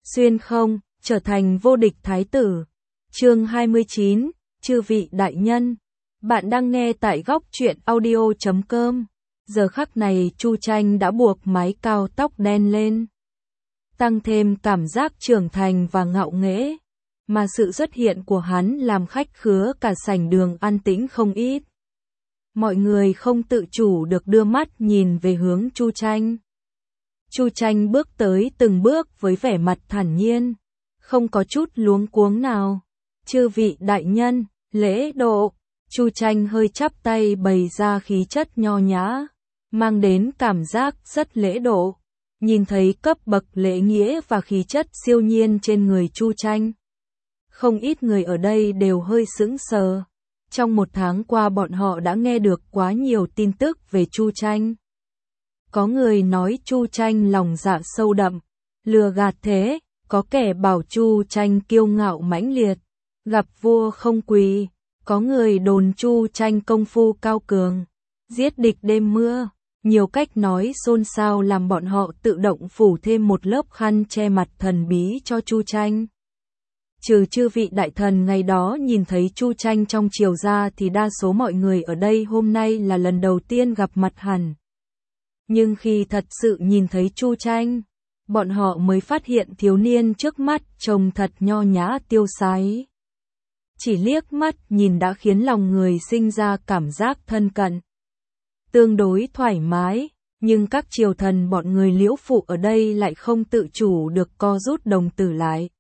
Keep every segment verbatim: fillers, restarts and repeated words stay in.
Xuyên không, trở thành vô địch thái tử. Chương hai mươi chín, chư vị đại nhân. Bạn đang nghe tại góc truyện audio chấm com. Giờ khắc này Chu Tranh đã buộc mái cao tóc đen lên, tăng thêm cảm giác trưởng thành và ngạo nghễ. Mà sự xuất hiện của hắn làm khách khứa cả sảnh đường an tĩnh không ít. Mọi người không tự chủ được đưa mắt nhìn về hướng Chu Tranh. Chu Tranh bước tới từng bước với vẻ mặt thản nhiên, không có chút luống cuống nào. Chư vị đại nhân, lễ độ. Chu Tranh hơi chắp tay bày ra khí chất nho nhã, mang đến cảm giác rất lễ độ. Nhìn thấy cấp bậc lễ nghĩa và khí chất siêu nhiên trên người Chu Tranh, không ít người ở đây đều hơi sững sờ. Trong một tháng qua bọn họ đã nghe được quá nhiều tin tức về Chu Tranh. Có người nói Chu Tranh lòng dạ sâu đậm, lừa gạt thế, có kẻ bảo Chu Tranh kiêu ngạo mãnh liệt, gặp vua không quỳ, có người đồn Chu Tranh công phu cao cường, giết địch đêm mưa. Nhiều cách nói xôn xao làm bọn họ tự động phủ thêm một lớp khăn che mặt thần bí cho Chu Tranh. Trừ chư vị đại thần ngày đó nhìn thấy Chu Tranh trong triều ra thì đa số mọi người ở đây hôm nay là lần đầu tiên gặp mặt hẳn. Nhưng khi thật sự nhìn thấy Chu Tranh, bọn họ mới phát hiện thiếu niên trước mắt trông thật nho nhã tiêu sái. Chỉ liếc mắt nhìn đã khiến lòng người sinh ra cảm giác thân cận, tương đối thoải mái, nhưng các triều thần bọn người Liễu Phụ ở đây lại không tự chủ được co rút đồng tử lại.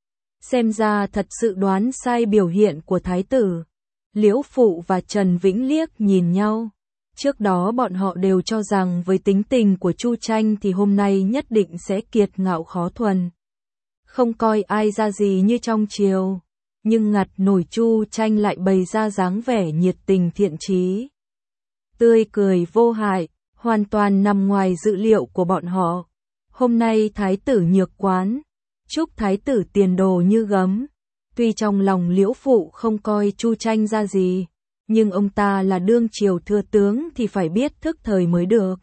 Xem ra thật sự đoán sai biểu hiện của thái tử. Liễu Phụ và Trần Vĩnh liếc nhìn nhau. Trước đó bọn họ đều cho rằng với tính tình của Chu Tranh thì hôm nay nhất định sẽ kiệt ngạo khó thuần, không coi ai ra gì như trong triều. Nhưng ngặt nổi Chu Tranh lại bày ra dáng vẻ nhiệt tình thiện chí, tươi cười vô hại, hoàn toàn nằm ngoài dự liệu của bọn họ. Hôm nay thái tử nhược quán, chúc thái tử tiền đồ như gấm. Tuy trong lòng Liễu Phụ không coi Chu Tranh ra gì, nhưng ông ta là đương triều thừa tướng thì phải biết thức thời mới được.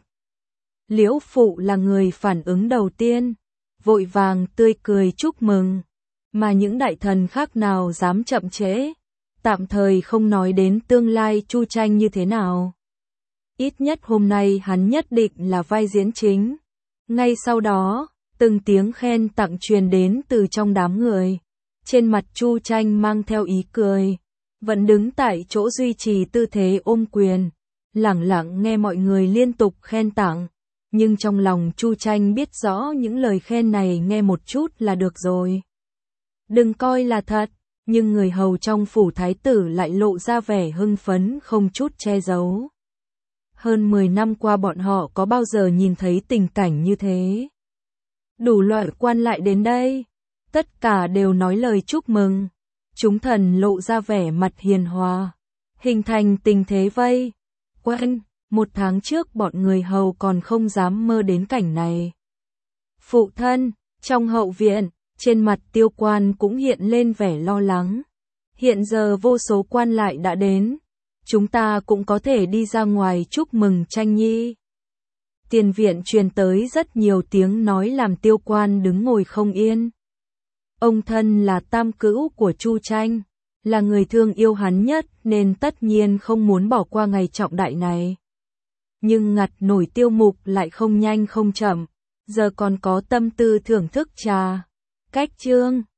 Liễu Phụ là người phản ứng đầu tiên, vội vàng tươi cười chúc mừng, mà những đại thần khác nào dám chậm trễ, tạm thời không nói đến tương lai Chu Tranh như thế nào. Ít nhất hôm nay hắn nhất định là vai diễn chính. Ngay sau đó, từng tiếng khen tặng truyền đến từ trong đám người. Trên mặt Chu Tranh mang theo ý cười, vẫn đứng tại chỗ duy trì tư thế ôm quyền, lẳng lặng nghe mọi người liên tục khen tặng. Nhưng trong lòng Chu Tranh biết rõ những lời khen này nghe một chút là được rồi, đừng coi là thật. Nhưng người hầu trong phủ thái tử lại lộ ra vẻ hưng phấn không chút che giấu. Hơn mười năm qua bọn họ có bao giờ nhìn thấy tình cảnh như thế. Đủ loại quan lại đến đây, tất cả đều nói lời chúc mừng. Chúng thần lộ ra vẻ mặt hiền hòa, hình thành tình thế vây quanh. Một tháng trước bọn người hầu còn không dám mơ đến cảnh này. Phụ thân, trong hậu viện, trên mặt Tiêu Quan cũng hiện lên vẻ lo lắng. Hiện giờ vô số quan lại đã đến, chúng ta cũng có thể đi ra ngoài chúc mừng Tranh nhi. Tiền viện truyền tới rất nhiều tiếng nói làm Tiêu Quan đứng ngồi không yên. Ông thân là tam cữu của Chu Tranh, là người thương yêu hắn nhất nên tất nhiên không muốn bỏ qua ngày trọng đại này. Nhưng ngặt nổi Tiêu Mục lại không nhanh không chậm, giờ còn có tâm tư thưởng thức trà, cách chương.